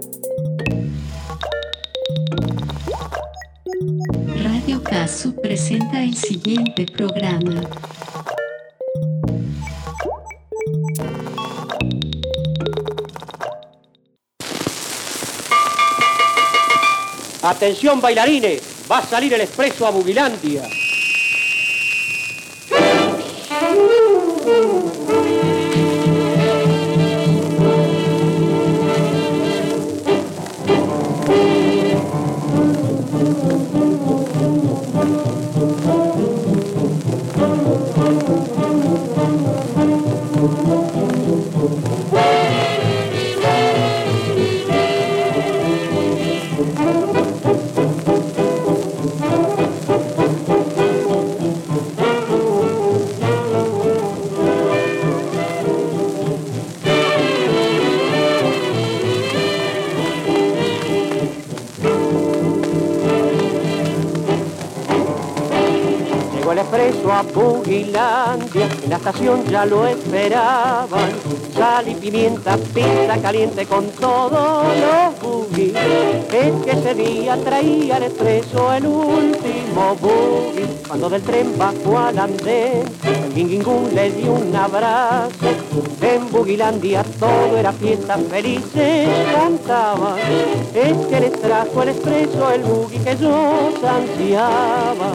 Radio Casu presenta el siguiente programa. Atención bailarines, va a salir el expreso a Bugilandia. A Bugilandia, en la estación ya lo esperaban. Sal y pimienta, pizza caliente con todos los buggy. Es que ese día traía el expreso el último buggy. Cuando del tren bajó al andén, el guinguingún le dio un abrazo. En Bugilandia todo era fiesta, felices cantaban. Es que les trajo el expreso el buggy que yo ansiaba.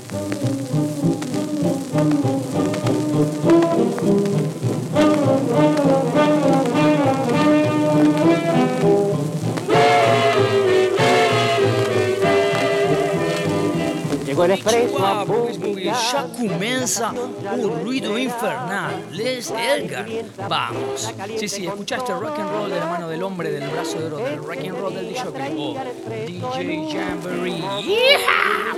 Llegó el expreso a Bugilandia. Já comienza un ruido infernal. Les Edgar. Vamos. Sí, escuchaste rock and roll de la mano del hombre del brazo de oro del rock and roll del DJ DJ Jamboree. ¡Yeehaw!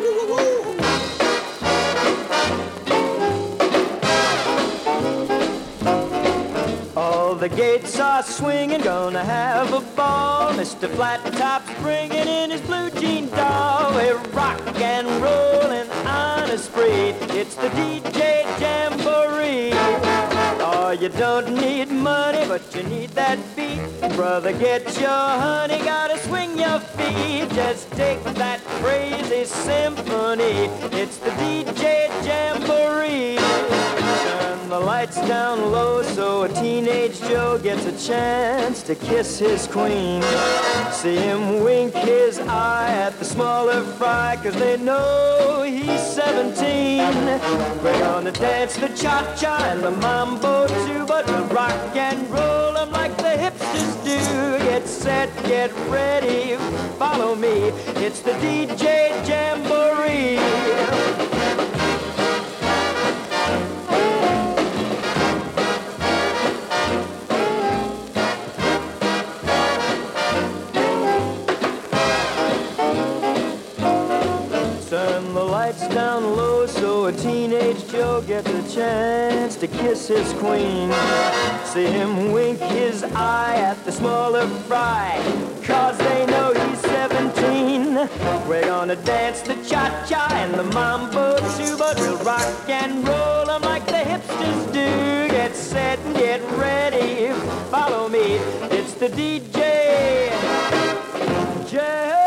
The gates are swinging, gonna have a ball. Mr. Flat Top's bringing in his blue jean doll. We're rock and rollin' on a spree. It's the DJ Jamboree. Oh, you don't need money, but you need that beat. Brother, get your honey, gotta swing your feet. Just take that crazy symphony. It's the DJ Jamboree. Turn the lights down low so a teenage Joe gets a chance to kiss his queen. See him wink his eye at the smaller fry, 'cause they know he's 17. We're gonna dance the cha-cha and the mambo too, but we'll rock and roll 'em like the hipsters do. Get set, get ready, follow me. It's the DJ Jamboree. Down low so a teenage Joe gets a chance to kiss his queen. See him wink his eye at the smaller fry, 'cause they know he's 17. We're gonna dance the cha-cha and the mambo too, but we'll rock and roll 'em like the hipsters do. Get set and get ready, follow me. It's the DJ Jamboree.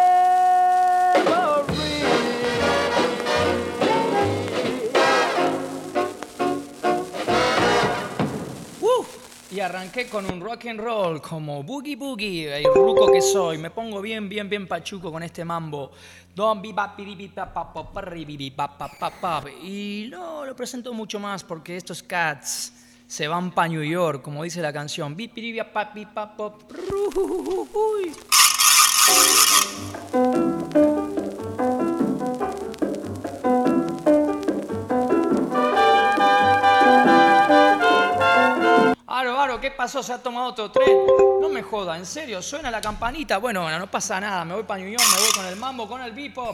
Y arranqué con un rock and roll como Boogie Boogie, el ruco que soy. Me pongo bien pachuco con este mambo. Y no lo presento mucho más porque estos cats se van pa' New York, como dice la canción. Aro, ¿qué pasó? ¿Se ha tomado otro tren? No me joda, en serio, suena la campanita. Bueno, no pasa nada, me voy para New York, me voy con el mambo, con el bebop.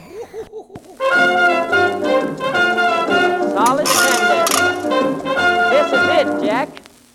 Solid This is it, Jack.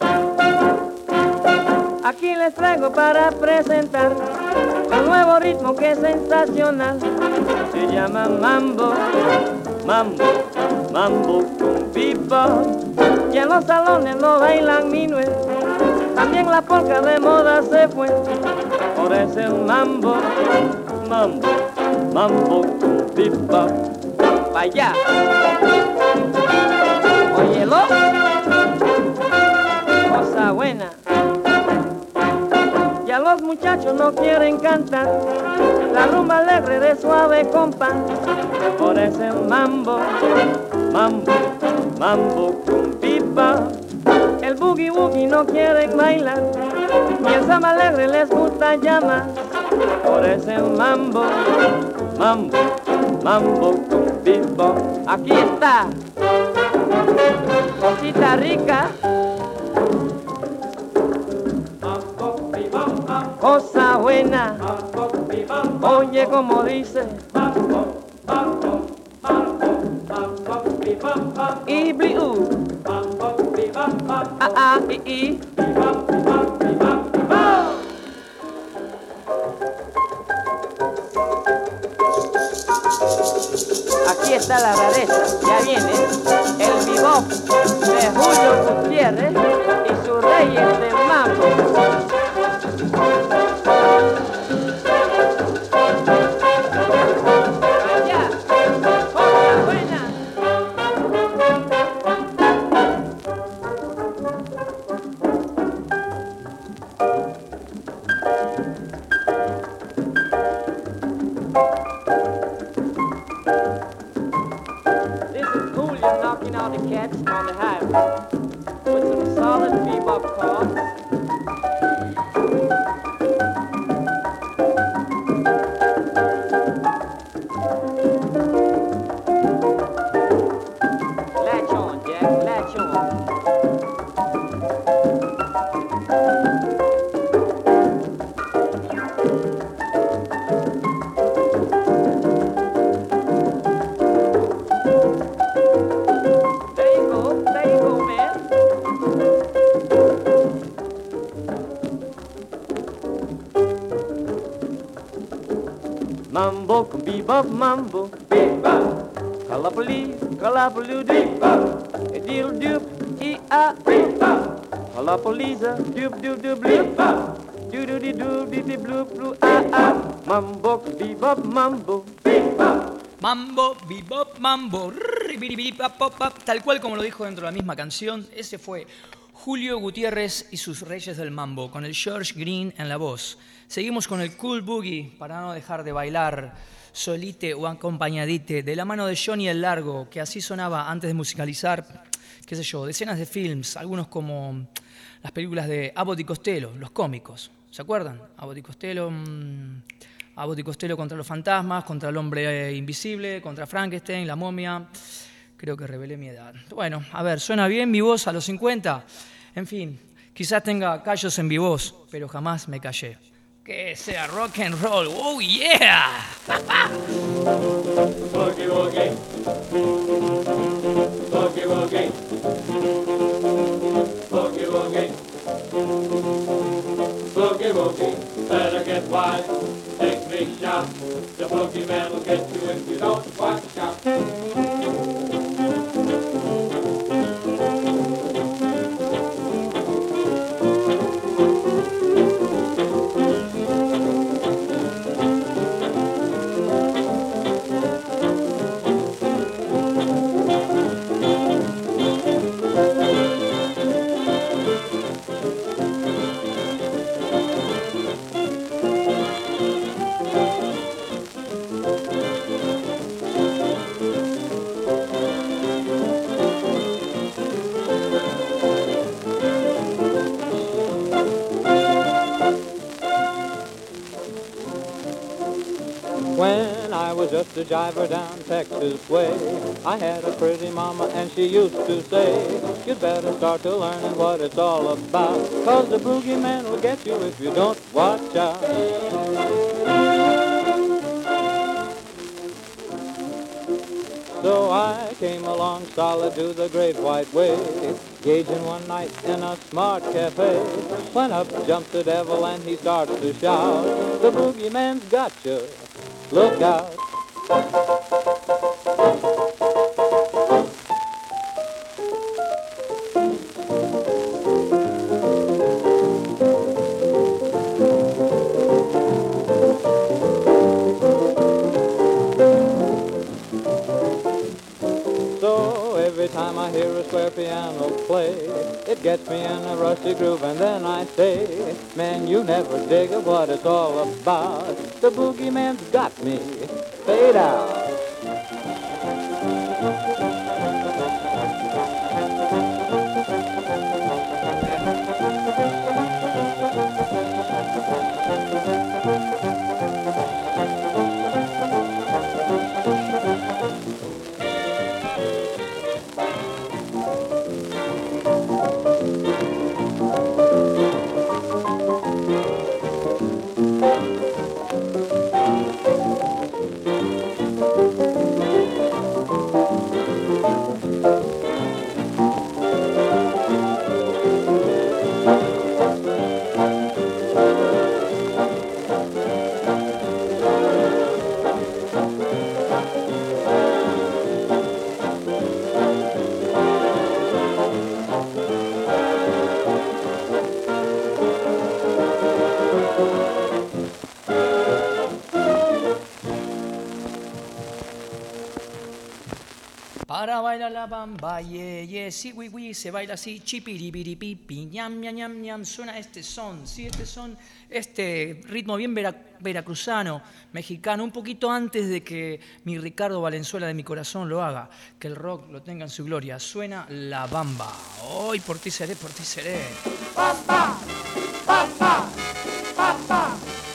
Aquí les traigo para presentar un nuevo ritmo que es sensacional. Se llama mambo, mambo, mambo con bebop. Y en los salones no bailan minuet, también la polka de moda se fue. Por ese ese mambo, mambo, mambo con bebop. Pa' allá. Óyelo, cosa buena. Ya los muchachos no quieren cantar la rumba alegre de suave compás. Por ese mambo, mambo, mambo con bebop. El boogie woogie no quieren bailar y el samba alegre les gusta llamar. Por ese mambo, mambo, mambo con bebop. Aquí está, cosita rica, cosa buena. Oye como dice, y blue, i. Aquí está la rareza, ya viene el bebop de Julio Gutiérrez y sus reyes del mambo. Allá, cosa buena. Knocking out the cats on the highway with some solid bebop chords. Latch on, Jack, latch on. Mambo con bebop, mambo, bebop. Calapali, calapaloo, bebop. A diddle doop, e-a, bebop. Calapaliza, doop doop doop, bebop. Doo doo dee doo dee dee blue blue, ah. Mambo con bebop, mambo, bebop. Mambo, bebop, mambo, ribiribiripapopap, tal cual como lo dijo dentro de la misma canción. Ese fue Julio Gutiérrez y sus Reyes del Mambo, con el George Green en la voz. Seguimos con el Cool Boogie, para no dejar de bailar solite o acompañadite, de la mano de Johnny el Largo, que así sonaba antes de musicalizar, qué sé yo, decenas de films, algunos como las películas de Abbott y Costello, los cómicos, ¿se acuerdan? Abbott y Costello contra los fantasmas, contra el hombre invisible, contra Frankenstein, la momia. Creo que revelé mi edad. Bueno, a ver, ¿suena bien mi voz a los 50? En fin, quizás tenga callos en mi voz, pero jamás me callé. Que sea rock and roll, oh yeah! Boogie woogie, boogie woogie, boogie woogie, boogie woogie. Better get wise, take big shot. The boogie man will get you if you don't watch out. When I was just a jiver down Texas way, I had a pretty mama and she used to say, you'd better start to learning what it's all about, 'cause the boogeyman will get you if you don't watch out. So I came along solid to the great white way, gauging one night in a smart cafe, when up jumps the devil and he starts to shout, the boogeyman's got you. Look out. square piano play. It gets me in a rusty groove and then I say, man, you never dig what it's all about. The boogeyman's got me. Fade out. Para bailar la bamba, yeah, yeah, sí, se baila así, chipiripiripipi, ñam, ñam, ñam, ñam, suena este son, sí, este ritmo bien veracruzano, mexicano, un poquito antes de que mi Ricardo Valenzuela de mi corazón lo haga, que el rock lo tenga en su gloria, suena la bamba, hoy por ti seré, por ti seré. Bamba, bamba, bamba.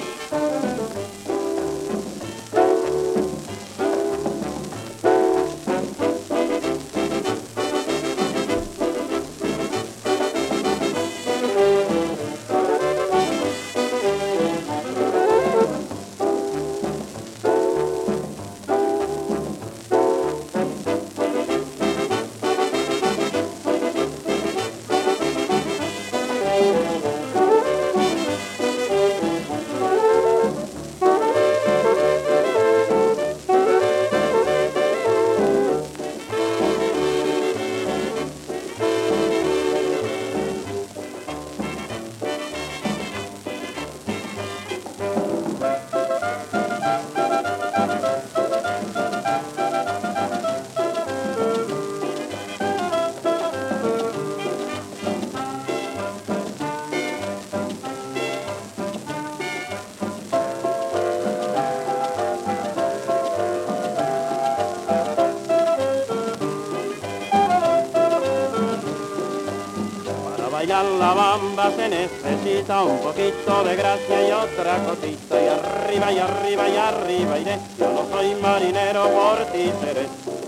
bailar la bamba se necesita un poquito de gracia y otra cosita, y arriba y arriba y arriba iré, yo no soy marinero, por ti seré.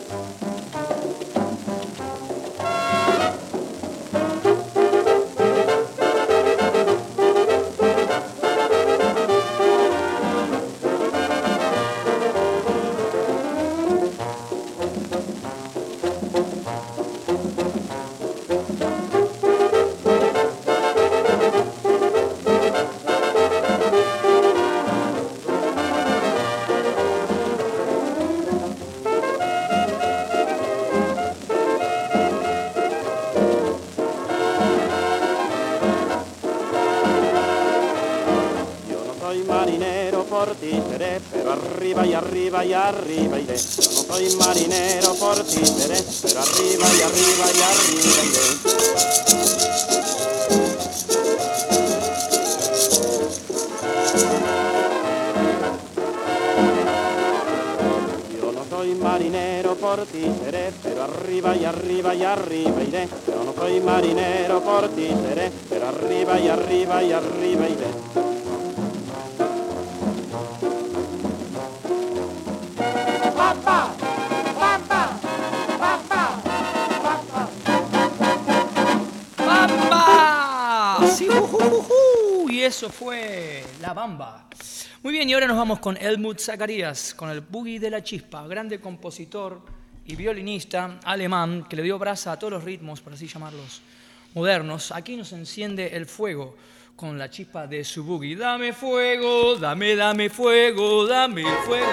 Y arriba iré, yo no soy marinero, por ti seré, pero arriba y arriba y arriba iré. Yo no soy marinero, por ti seré, pero arriba y arriba y arriba iré. Yo no soy marinero, por ti seré, pero arriba y arriba y arriba iré. Eso fue La Bamba. Muy bien, y ahora nos vamos con Helmut Zacharias, con el Boogie de la Chispa, grande compositor y violinista alemán que le dio brasa a todos los ritmos, por así llamarlos, modernos. Aquí nos enciende el fuego con la chispa de su boogie. Dame fuego, dame fuego, dame el fuego.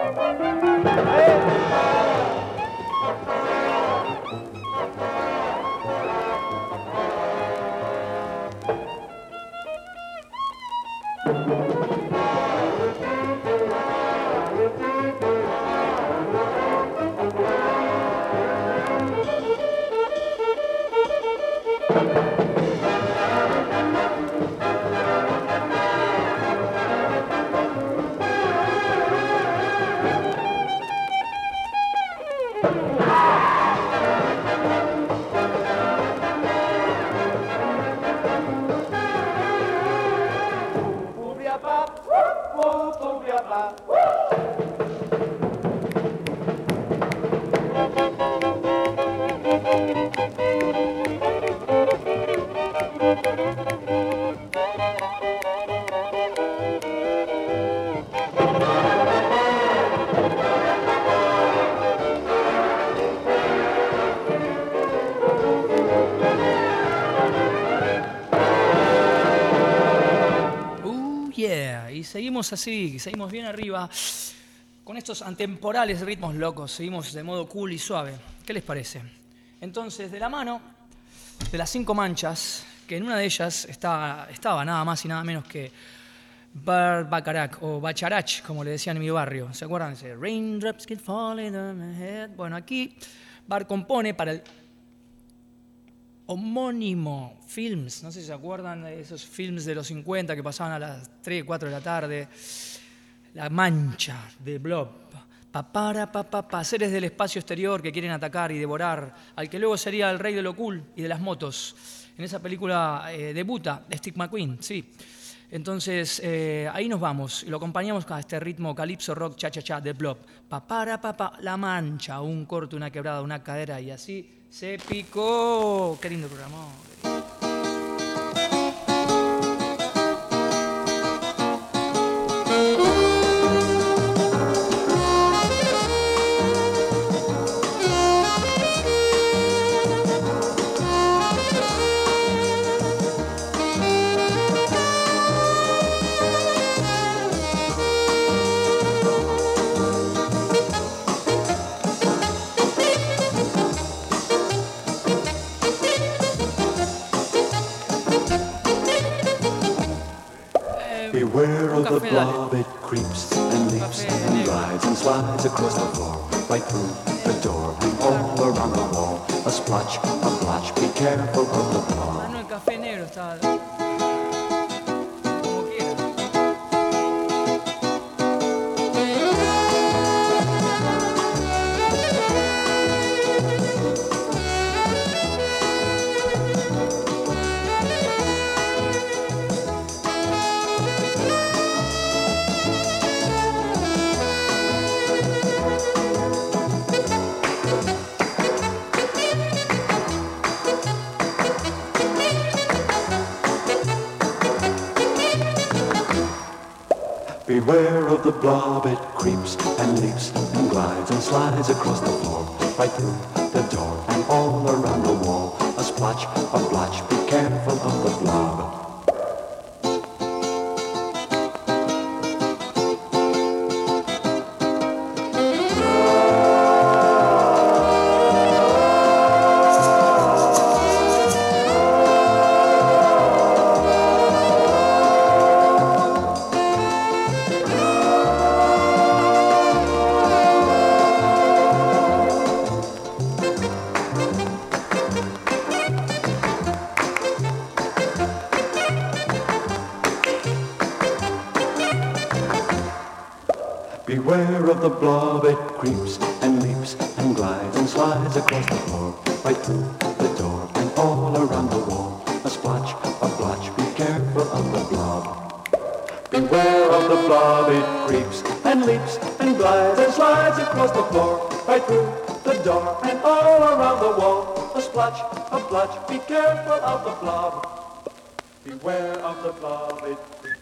Seguimos así, seguimos bien arriba, con estos atemporales ritmos locos, seguimos de modo cool y suave. ¿Qué les parece? Entonces, de la mano de las 5 manchas, que en una de ellas estaba nada más y nada menos que Burt Bacharach, o Bacharach, como le decían en mi barrio. ¿Se acuerdan de ese? Raindrops keep falling on my head. Bueno, aquí Bart compone para el homónimo films, no sé si se acuerdan de esos films de los 50 que pasaban a las 3, 4 de la tarde. La mancha de Blob. Seres del espacio exterior que quieren atacar y devorar al que luego sería el rey de lo cool y de las motos. En esa película debuta Steve McQueen, sí. Entonces, ahí nos vamos y lo acompañamos con este ritmo calipso rock cha-cha-cha de Blob. La mancha, un corte, una quebrada, una cadera y así se picó. Qué lindo programa. Beware of the blob, it creeps and leaps and glides and slides across the floor, right through the door and all around the wall. A splotch, a blotch, be careful of the blob. Ah, no, el café negro está... Beware of the blob, it creeps and leaps and glides and slides across the floor, right through the door and all around the wall. A splotch, a blotch, be careful of the blob. Beware of the blob, it creeps and leaps and glides and slides across the floor, right through the door and all around the wall. A splotch, a blotch, be careful of the blob. Beware of the blob, it creeps and leaps and glides and slides across the floor, right through the door and all around the wall. A splotch, a blotch, be careful of the blob. Beware of the blob, it creeps.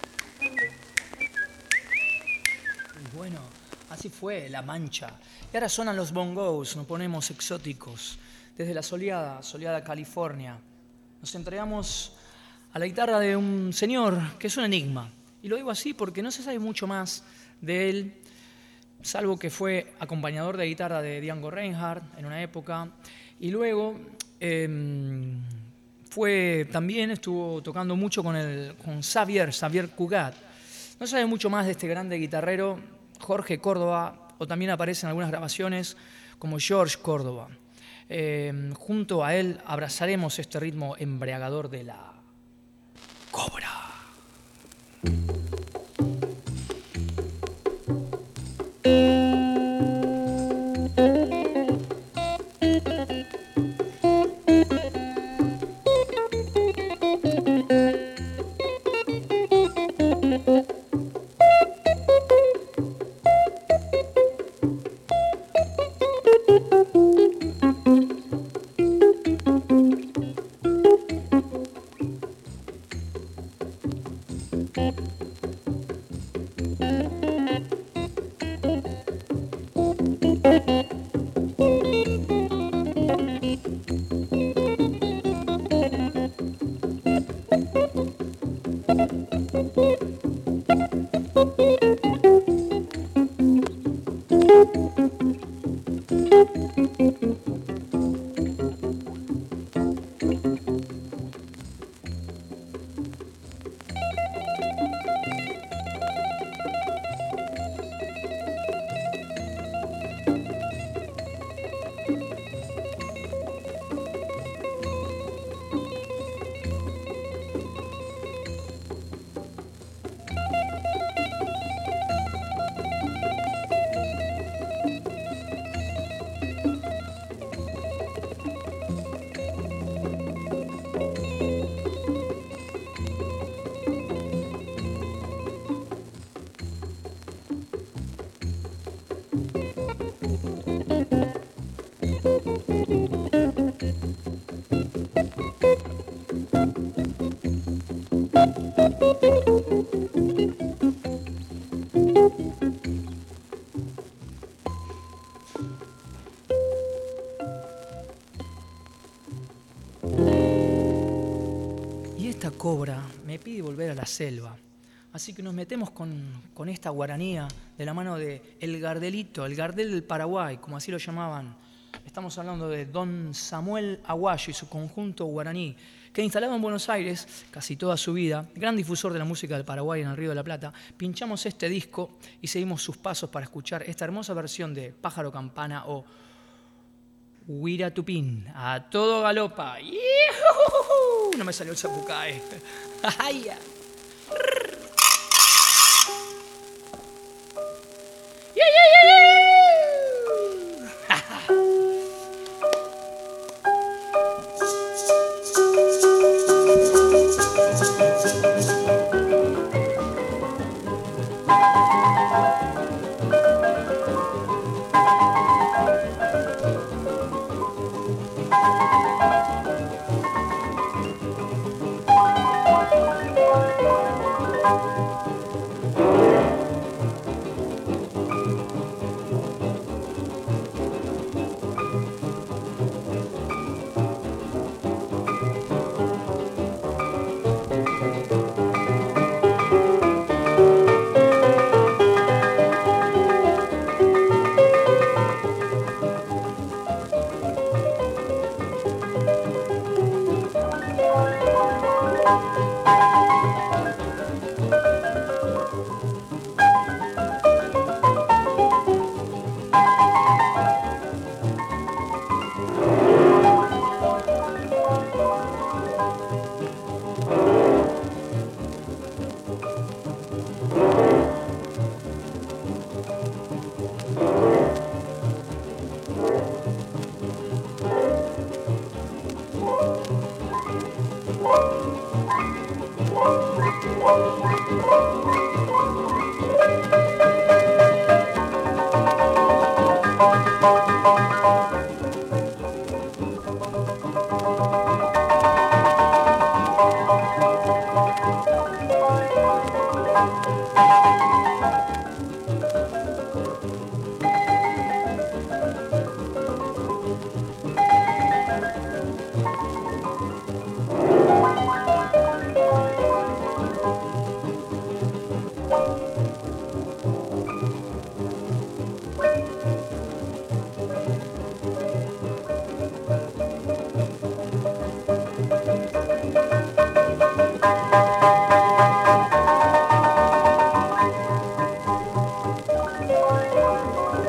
Bueno, así fue La Mancha. Y ahora sonan los bongos, nos ponemos exóticos. Desde la soleada California, nos entregamos a la guitarra de un señor que es un enigma. Y lo digo así porque no se sabe mucho más de él. salvo que fue acompañador de guitarra de Django Reinhardt en una época, y luego también estuvo tocando mucho con Xavier Cugat. No sabe mucho más de este grande guitarrero, Jorge Córdoba, o también aparece en algunas grabaciones como George Córdoba. Junto a él abrazaremos este ritmo embriagador de la cobra. Cobra me pide volver a la selva, así que nos metemos con esta guaranía de la mano de El Gardelito, el Gardel del Paraguay, como así lo llamaban. Estamos hablando de Don Samuel Aguayo y su conjunto guaraní, que instalado en Buenos Aires casi toda su vida, gran difusor de la música del Paraguay en el Río de la Plata. Pinchamos este disco y seguimos sus pasos para escuchar esta hermosa versión de Pájaro Campana o Huira Tupín, a todo galopa. No me salió el zapucae.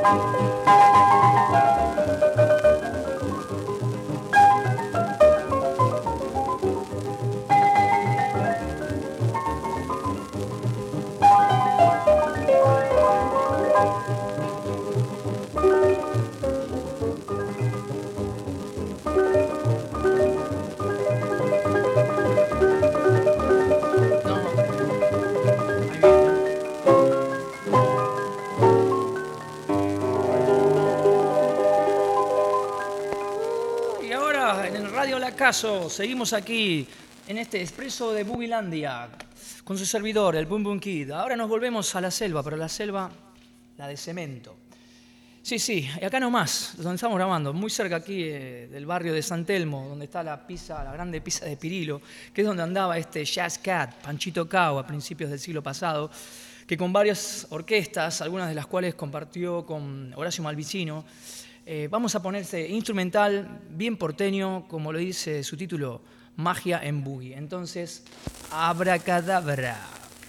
Seguimos aquí en este expreso de Boogielandia con su servidor, el Boom Boom Kid. Ahora nos volvemos a la selva, pero la selva, la de cemento. Sí, acá nomás, donde estamos grabando, muy cerca aquí del barrio de San Telmo, donde está la grande pizza de Pirilo, que es donde andaba este Jazz Cat, Panchito Cao, a principios del siglo pasado, que con varias orquestas, algunas de las cuales compartió con Horacio Malvicino, vamos a ponerse instrumental, bien porteño, como lo dice su título, Magia en Boogie. Entonces, abracadabra.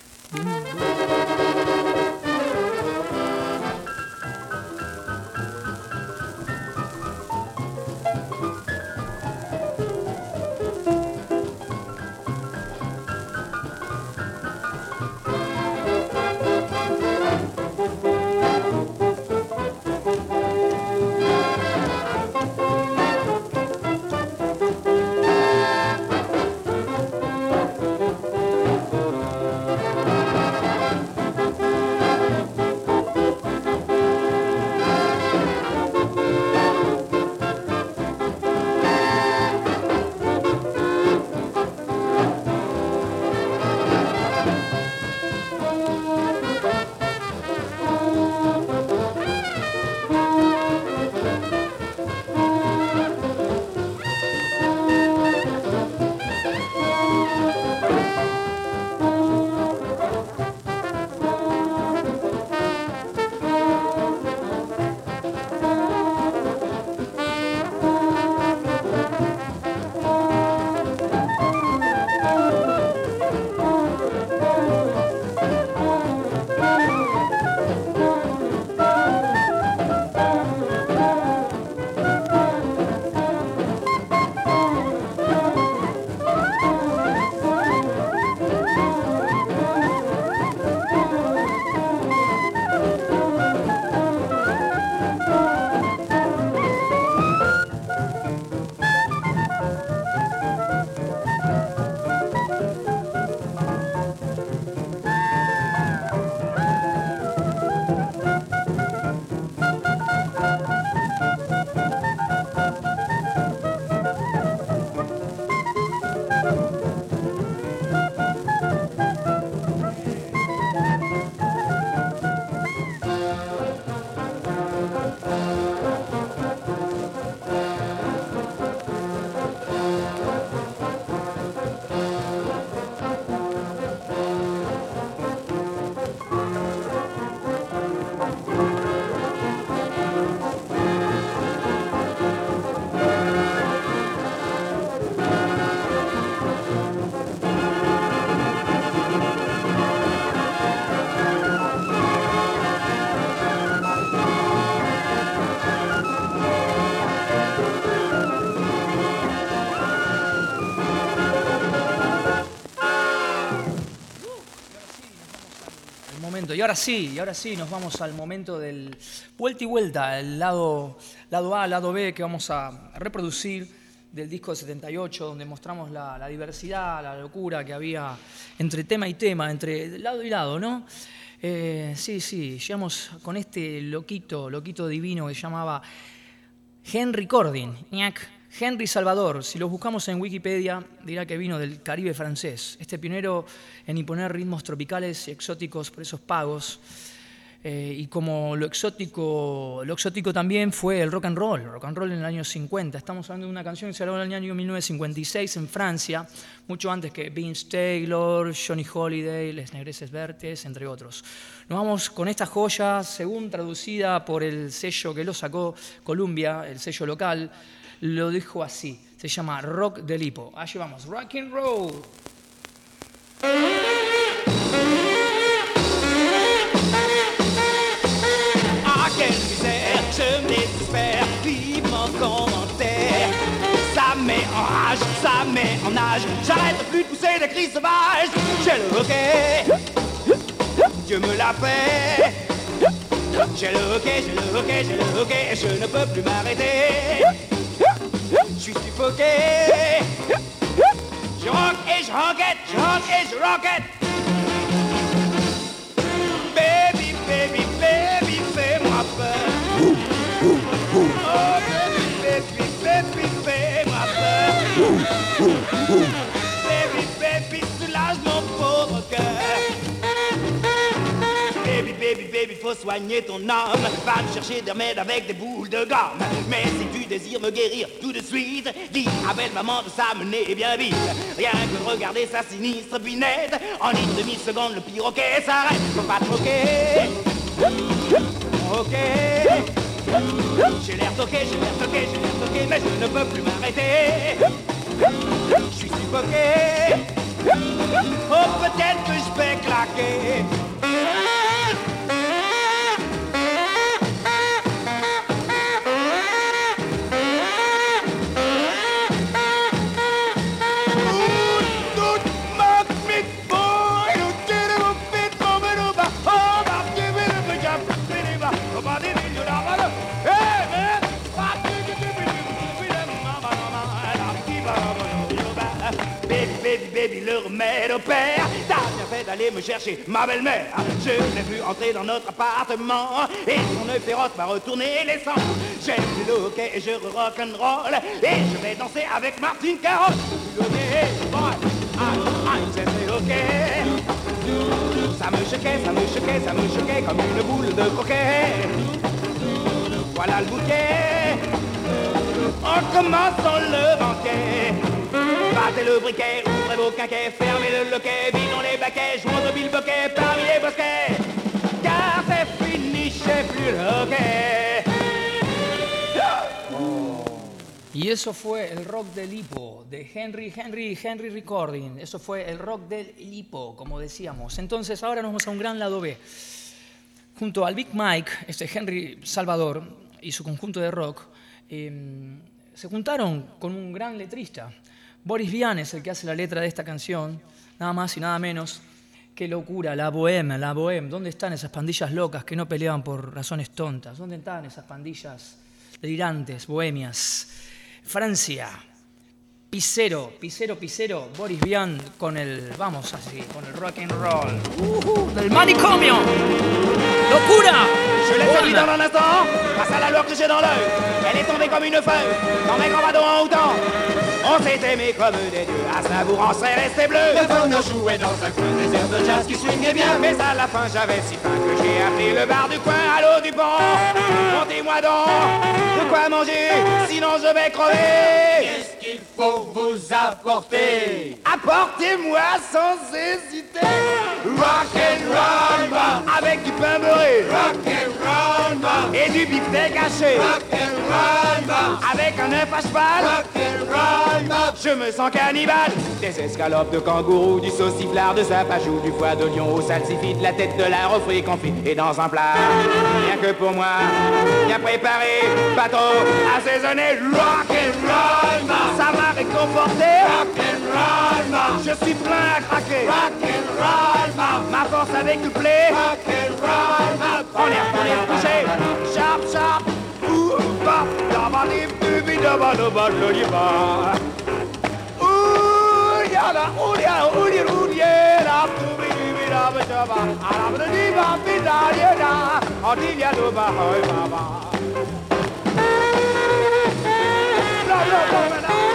Y ahora sí, nos vamos al momento del vuelta y vuelta, el lado A, lado B, que vamos a reproducir del disco de 78, donde mostramos la diversidad, la locura que había entre tema y tema, entre lado y lado, ¿no? Sí, llegamos con este loquito divino que se llamaba Henry Cordin, Henry Salvador. Si lo buscamos en Wikipedia, dirá que vino del Caribe francés. Este pionero en imponer ritmos tropicales y exóticos por esos pagos. Y como lo exótico también fue el rock and roll en el año 50. Estamos hablando de una canción que se grabó en el año 1956 en Francia, mucho antes que Vince Taylor, Johnny Holiday, Les Negresses Vertes, entre otros. Nos vamos con esta joya, según traducida por el sello que lo sacó, Columbia, el sello local, lo dijo así, se llama Rock del Hipo. Allí vamos, rock and roll. I can't be saying en nage. J'arrête plus de pousser des cris sauvages. J'ai le hockey, Dieu me l'a fait. J'ai le hockey, j'ai le hockey, j'ai le hockey, et je ne peux plus m'arrêter. Je suis suffoqué. Je rock et je rocket, je rock et je rocket. Baby, baby, baby, fais-moi peur. Oh baby, baby, baby, fais-moi peur. Baby, baby, soulage mon pauvre cœur. Baby, baby, baby, faut soigner ton âme. Va me chercher des remèdes avec des boules de gomme. Mais si tu désires me guérir tout de suite, dis à belle maman de s'amener bien vite. Rien que de regarder sa sinistre binette. En une demi-seconde, le piroquet s'arrête. Faut pas troquer. Ok. J'ai l'air toqué, j'ai l'air toqué, j'ai l'air toqué, mais je ne peux plus m'arrêter. Je suis suffoqué. Oh, peut-être que je vais claquer. Baby, le remède au père. T'as bien fait d'aller me chercher ma belle-mère. Je l'ai vu entrer dans notre appartement et son œil féroce m'a retourné les sangs. J'aime le hockey et je rock'n'roll et je vais danser avec Martine Carole. C'est le hockey. Ça me choquait, ça me choquait, ça me choquait comme une boule de croquet. Voilà le bouquet. On commence dans le banquet. Battez le briquet, ouvrez vos quinquets, fermez le loquet, bidons les baquets, jouons au bilboquet parmi les bosquets. Car c'est fini, j'ai plus le hockey. Y eso fue el rock del hipo, de Henry Recording. Eso fue el rock del hipo, como decíamos. Entonces ahora nos vamos a un gran lado B. Junto al Big Mike, Henry Salvador y su conjunto de rock, se juntaron con un gran letrista. Boris Vian es el que hace la letra de esta canción, nada más y nada menos. Qué locura, la bohème, la bohème. ¿Dónde están esas pandillas locas que no peleaban por razones tontas? ¿Dónde están esas pandillas delirantes, bohemias? Francia, Pisero, Boris Vian con el, vamos así, con el rock and roll. Del manicomio. Locura. Je l'ai servi dans un instant, grâce à la lueur que j'ai dans l'œil. Elle est tombée comme une feuille, dans mes grands badauds en houtant. On s'est aimé comme des dieux, Aznavour serait resté bleu. Le phono jouait dans un coin des airs de jazz qui swingaient bien. Mais à la fin j'avais si faim que j'ai appelé le bar du coin à l'eau du pont. Montez-moi donc, de quoi manger, sinon je vais crever. Qu'est-ce qu'il faut vous apporter? Apportez-moi sans hésiter Rock and roll, man. avec du pain beurré Rock and roll, man. et du beefsteak haché Rock and roll, man. avec un œuf à cheval. Rock and roll, man. Je me sens cannibale. Des escalopes de kangourou, du sauciflard, de sapajou, du foie d'oignon au salsifis, de la tête de lard au fruit confit et dans un plat. Rien que pour moi, bien préparé, bateau assaisonné. Rock and roll, man. Ça m'a réconforté. Rock and roll, man. Je suis plein à craquer. Rock and roll, man. Ma force a décuplé. Rock and roll, man. On est couché. Sharp, sharp. Ouh, bap, dabadib, dubi, dabadaba, loliba. Ouh, yala, ouh, yala, ouh, yala, ouh, yala, dubi, dubi, daba, daba. Arabra, diba, bida, yala. Odilia, duba, hoi, baba. No, no, no, no, no.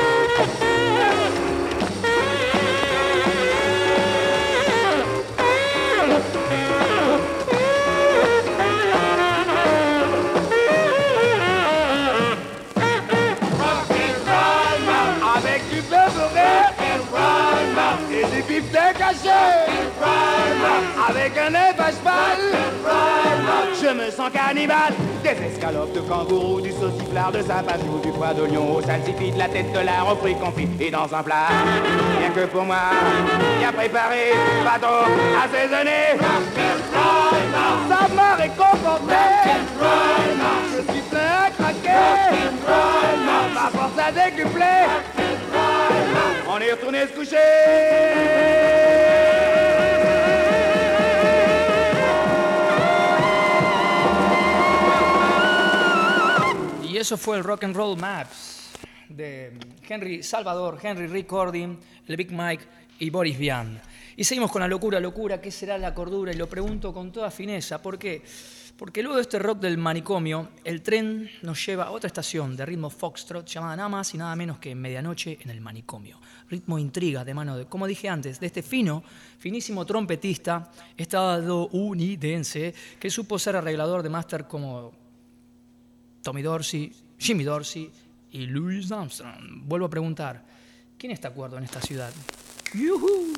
Et du beefsteak haché avec un œuf à cheval. Je me sens cannibale. Des escalopes de kangourou, du sauciflard, de sapajou, du foie d'oignon au salsifis, de la tête de lard au fruit confit et dans un plat. Rien que pour moi, bien préparé, bateau assaisonné. Ça m'a réconforté. Je suis plein à craquer. Ma force a décuplé. retournez se coucher. Y eso fue el Rock and Roll Maps de Henry Salvador, Henry Recording, el Big Mike y Boris Vian. Y seguimos con la locura, ¿qué será la cordura? Y lo pregunto con toda fineza, ¿por qué? Porque luego de este rock del manicomio, el tren nos lleva a otra estación de ritmo foxtrot llamada nada más y nada menos que Medianoche en el Manicomio. Ritmo intriga de mano de, como dije antes, de este finísimo trompetista estadounidense que supo ser arreglador de máster como Tommy Dorsey, Jimmy Dorsey y Louis Armstrong. Vuelvo a preguntar, ¿quién está de acuerdo en esta ciudad? ¡Yuhu!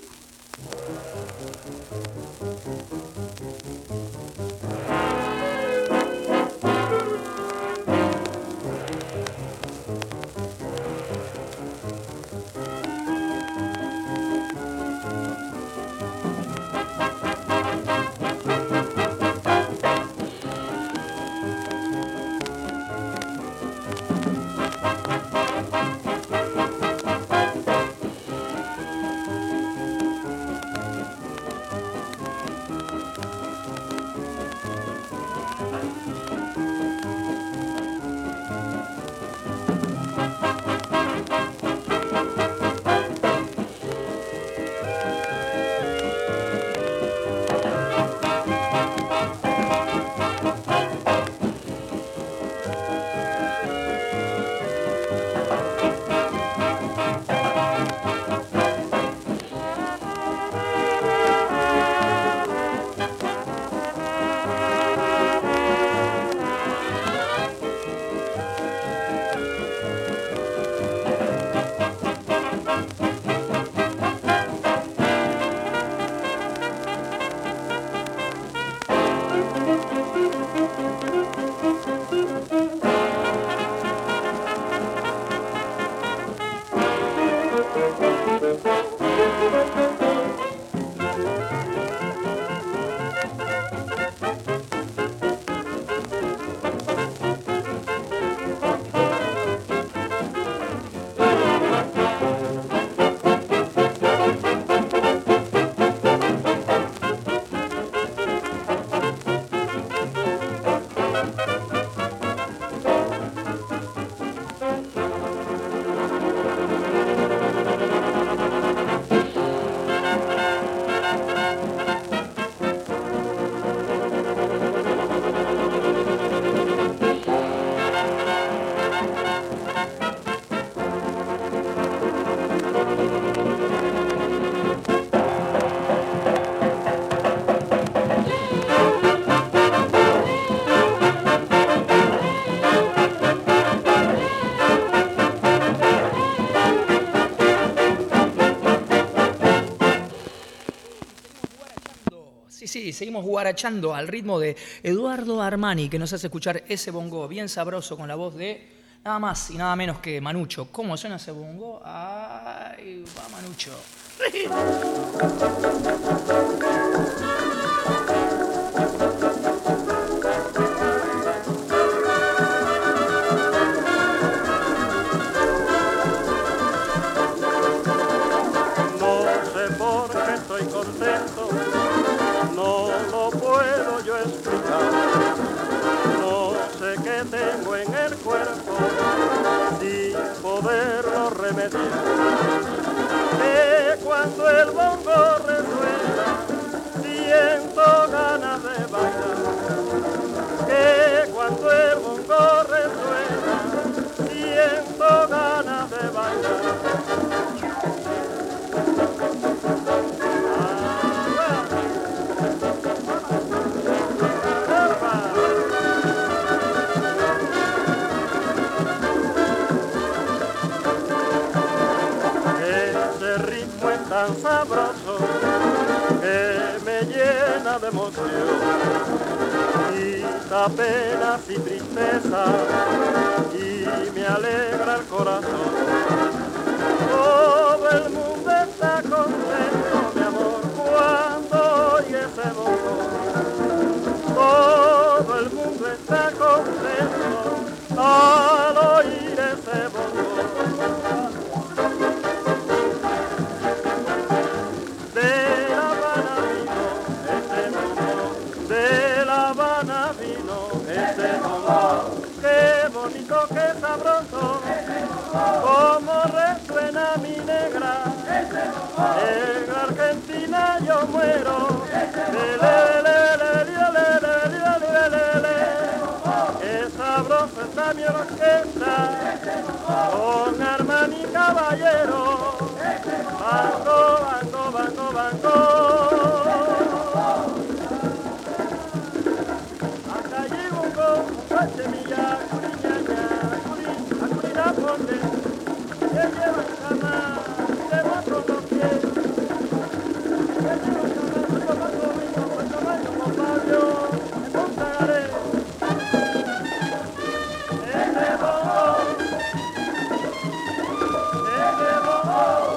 Sí, seguimos guarachando al ritmo de Eduardo Armani, que nos hace escuchar ese bongo bien sabroso con la voz de nada más y nada menos que Manucho. ¿Cómo suena ese bongo? ¡Ay, va Manucho! No sé por qué estoy contento, no lo puedo yo explicar. No sé qué tengo en el cuerpo sin poderlo remediar. Que cuando el bongo resuena siento ganas de bailar. Que cuando el bongo resuena siento ganas de bailar. Tan sabroso que me llena de emoción, quita penas y tristeza y me alegra el corazón. Todo el mundo está contento, mi amor, cuando oye ese bongo. Todo el mundo está contento al oír ese bongo. ese bongo, qué bonito, qué sabroso, como resuena mi negra, negra Argentina yo muero, qué sabroso está mi orquesta, con Armani Caballero, banco, banco, banco, banco. Hasta llegó un con semilla, curiñaña, acurina ponte, que lleva cama, de otro los pies, que lleva cama, cuando baño con Fabio, en Punta Garé. Ese bongo, ese bongo,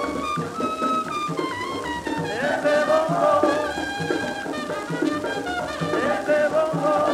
ese bongo, ese bongo.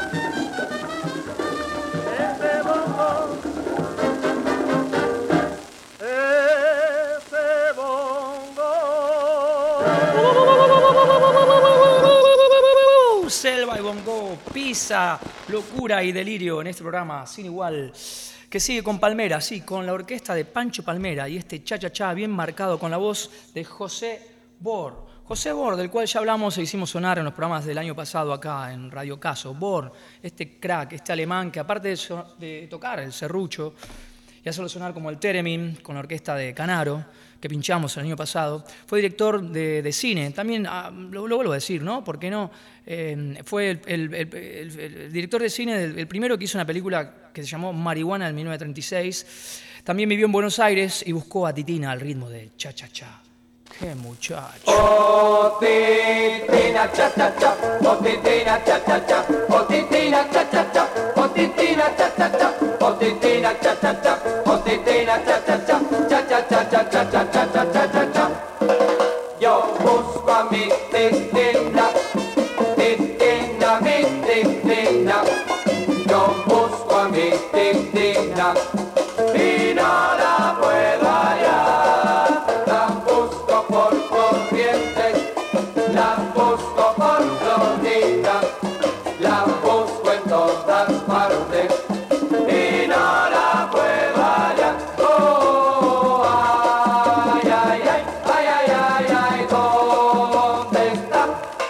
Selva y bongo, pizza, locura y delirio en este programa sin igual, que sigue con Palmera, sí, con la orquesta de Pancho Palmera y este cha-cha-cha bien marcado con la voz de José Bor. José Bor, del cual ya hablamos e hicimos sonar en los programas del año pasado acá en Radio Caso. Bor, este crack, este alemán que aparte de tocar el serrucho y hacerlo sonar como el Theremin con la orquesta de Canaro, que pinchamos el año pasado, fue director de cine. También, lo vuelvo a decir, ¿no? ¿Por qué no? Fue el director de cine, el primero que hizo una película que se llamó Marihuana en 1936. También vivió en Buenos Aires y buscó a Titina al ritmo de cha-cha-cha. ¡Qué muchacho! Oh, Titina, cha-cha-cha, oh, Titina, cha-cha-cha, oh, Titina, cha-cha-cha, oh, Titina, cha-cha-cha, oh, Titina, cha-cha-cha, oh, Titina, cha-cha-cha, cha-cha-cha, cha-cha-cha, cha-cha-cha. Yo busco a mi Titina, Titina, mi Titina. Yo busco a mi Titina y no la puedo hallar. La busco por Corrientes, la busco por Florida, la busco en todas partes y no la puedo hallar. Oh, ay, ay, ay, ay, ay, ay, ay, ¿dónde está?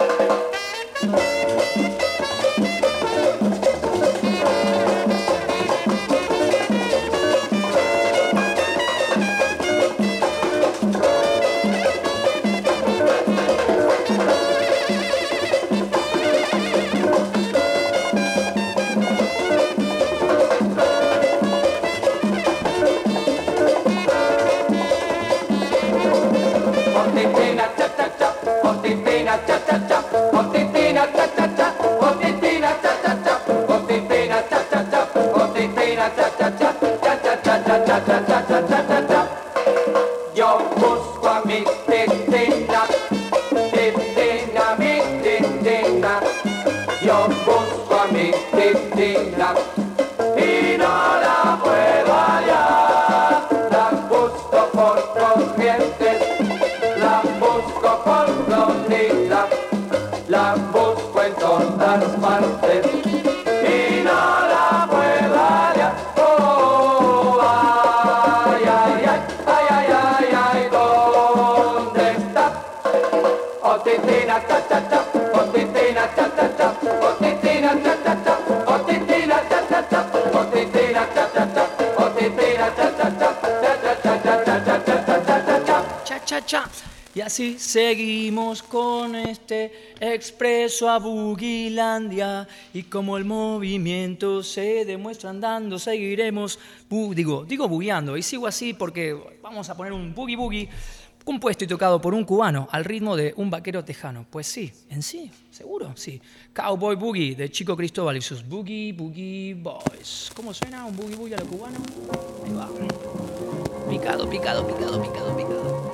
Titina, cha-cha-cha, oh, Titina, cha-cha-cha, oh, Titina, cha-cha-cha, oh, Titina, cha-cha-cha, oh, Titina, cha-cha-cha, oh, Titina, cha-cha-cha, cha-cha-cha, cha-cha-cha, cha-cha-cha. Yo busco a mi Titina, Titina, mi Titina. Yo busco a mi Titina y no la puedo hallar. La busco por Corrientes, la busco por Florida, la busco en todas partes y no la puedo hallar. Oh, ay, ay, ay, ay, ay, ay, ay, ¿dónde está? Oh, Titina, cha-cha-cha, oh, Titina, cha-cha-cha, oh, Titina, cha-cha-cha, oh, Titina, cha-cha-cha, oh, Titina, cha-cha-cha, oh, Titina, cha-cha-cha, cha-cha-cha, cha-cha-cha, cha-cha-cha. Cha-cha-cha. Y así seguimos con este expreso a Bugilandia. Y como el movimiento se demuestra andando, seguiremos, digo bugueando. Y sigo así porque vamos a poner un boogie boogie compuesto y tocado por un cubano al ritmo de un vaquero tejano. Pues sí, en sí, seguro, sí. Cowboy Boogie de Chico Cristóbal y sus Boogie Boogie Boys. ¿Cómo suena un boogie boogie a lo cubano? Ahí va. Picado, picado, picado, picado, picado.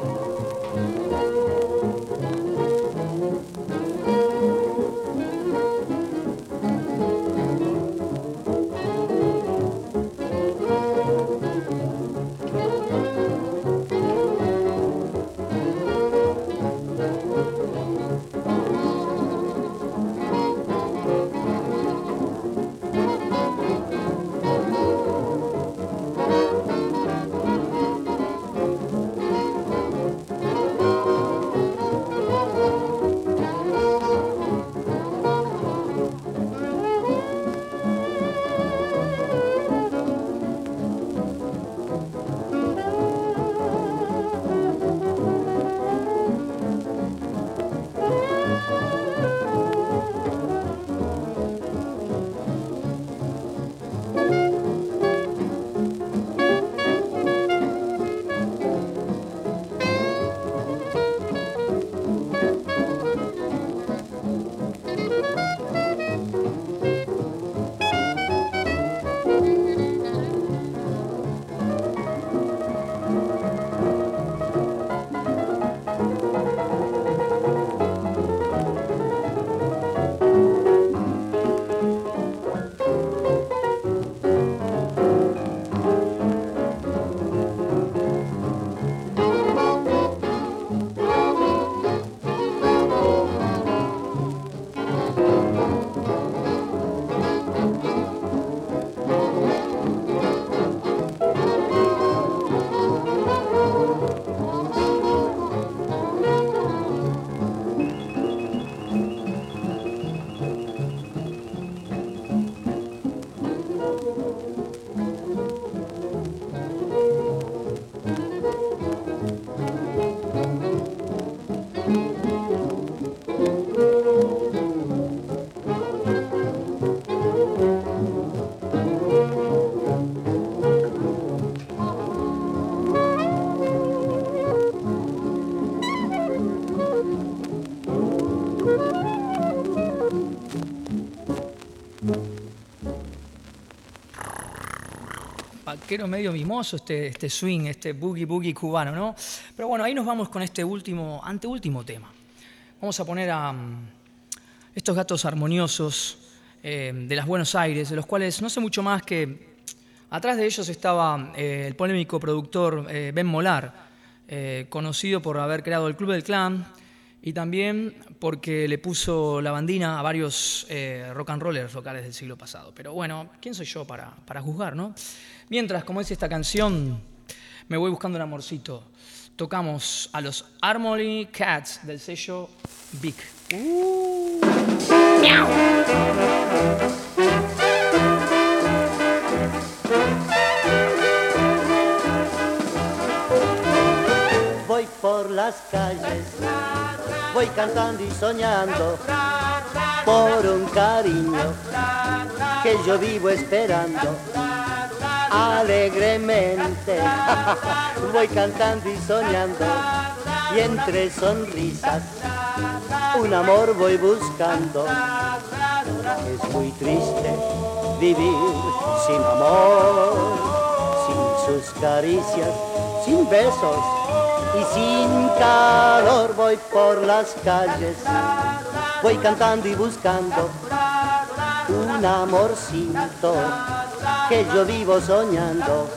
Vaquero medio mimoso este swing, este boogie cubano, ¿no? Pero bueno, ahí nos vamos con este anteúltimo tema. Vamos a poner a estos gatos armoniosos de las Buenos Aires, de los cuales no sé mucho más que atrás de ellos estaba el polémico productor Ben Molar, conocido por haber creado el Club del Clan y también porque le puso la bandina a varios rock and rollers locales del siglo pasado. Pero bueno, ¿quién soy yo para juzgar, no? Mientras, como dice esta canción, me voy buscando un amorcito. Tocamos a los Harmony Cats del sello Big. Voy por las calles, voy cantando y soñando por un cariño que yo vivo esperando. Alegremente voy cantando y soñando y entre sonrisas un amor voy buscando. Es muy triste vivir sin amor, sin sus caricias, sin besos y sin calor. Voy por las calles, voy cantando y buscando un amorcito que yo vivo soñando.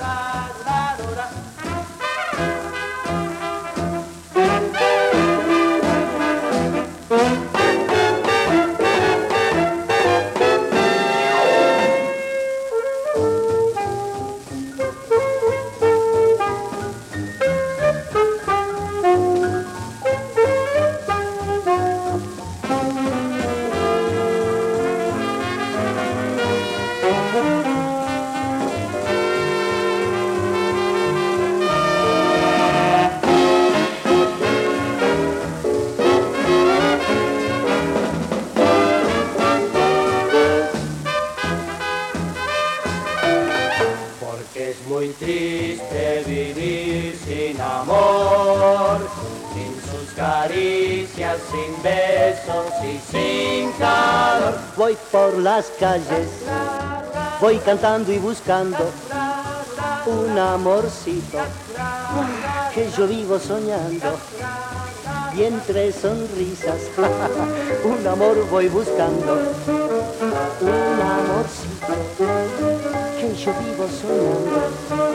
Sin besos y sin calor. Voy por las calles, voy cantando y buscando un amorcito que yo vivo soñando. Y entre sonrisas un amor voy buscando, un amorcito que yo vivo soñando,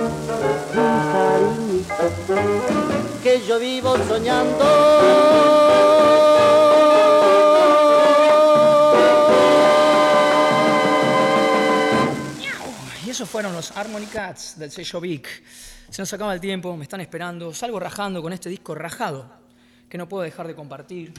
un cariñito que yo vivo soñando. Y esos fueron los Harmony Cats del sello Big. Se nos acaba el tiempo, me están esperando. Salgo rajando con este disco rajado que no puedo dejar de compartir.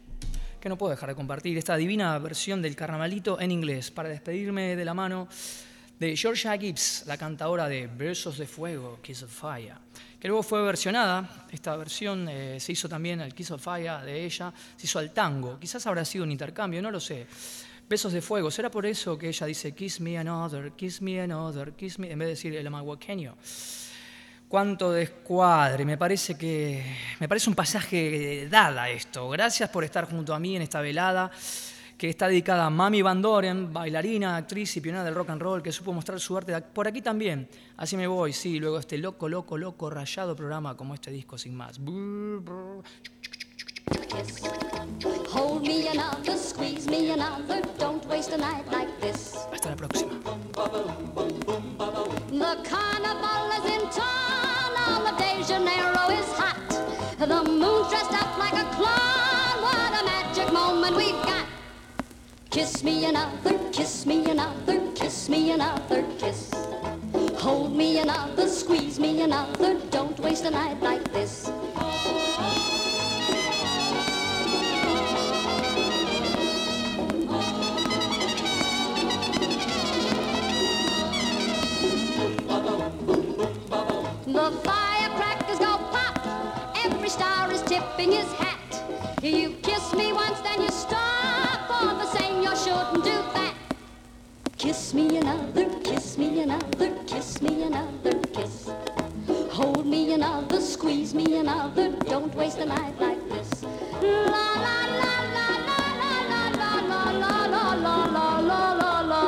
Esta divina versión del Carnavalito en inglés para despedirme de la mano de Georgia Gibbs, la cantadora de Versos de Fuego, Kiss of Fire, que luego fue versionada. Esta versión se hizo también al Kiss of Fire de ella, se hizo al tango. Quizás habrá sido un intercambio, no lo sé. Besos de Fuego, ¿será por eso que ella dice kiss me another, kiss me another, kiss me, en vez de decir el amahuaqueño? Cuánto descuadre, me parece un pasaje dada esto. Gracias por estar junto a mí en esta velada que está dedicada a Mami Van Doren, bailarina, actriz y pionera del rock and roll, que supo mostrar su arte por aquí también. Así me voy, sí, luego este loco, rayado programa como este disco sin más. Hold me another, squeeze me another, don't waste a night like this. Hasta la próxima. The carnival is in town, all of De Janeiro is hot. The moon's dressed up like a clown, what a magic moment we've got. Kiss me another, kiss me another, kiss me another kiss. Hold me another, squeeze me another, don't waste a night like this. squeeze me another, don't waste a night like this. La la la la la la la la la la la la la la la.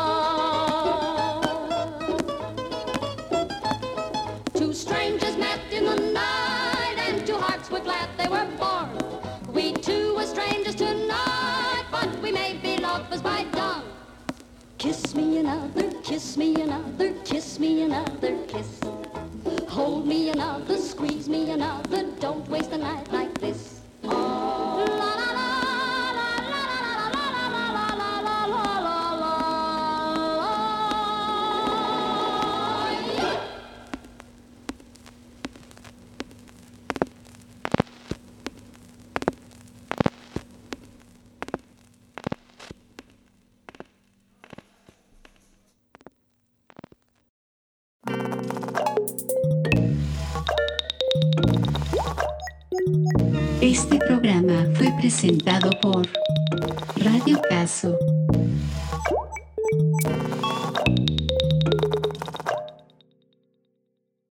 Two strangers met in the night and two hearts were glad they were born. We two were strangers tonight, but we may be lovers by dawn. Kiss me another, kiss me another, kiss me another kiss. Hold me another, squeeze me another, don't waste a night like this. La la la la la la la la la la la la la. Este programa fue presentado por Radio Caso.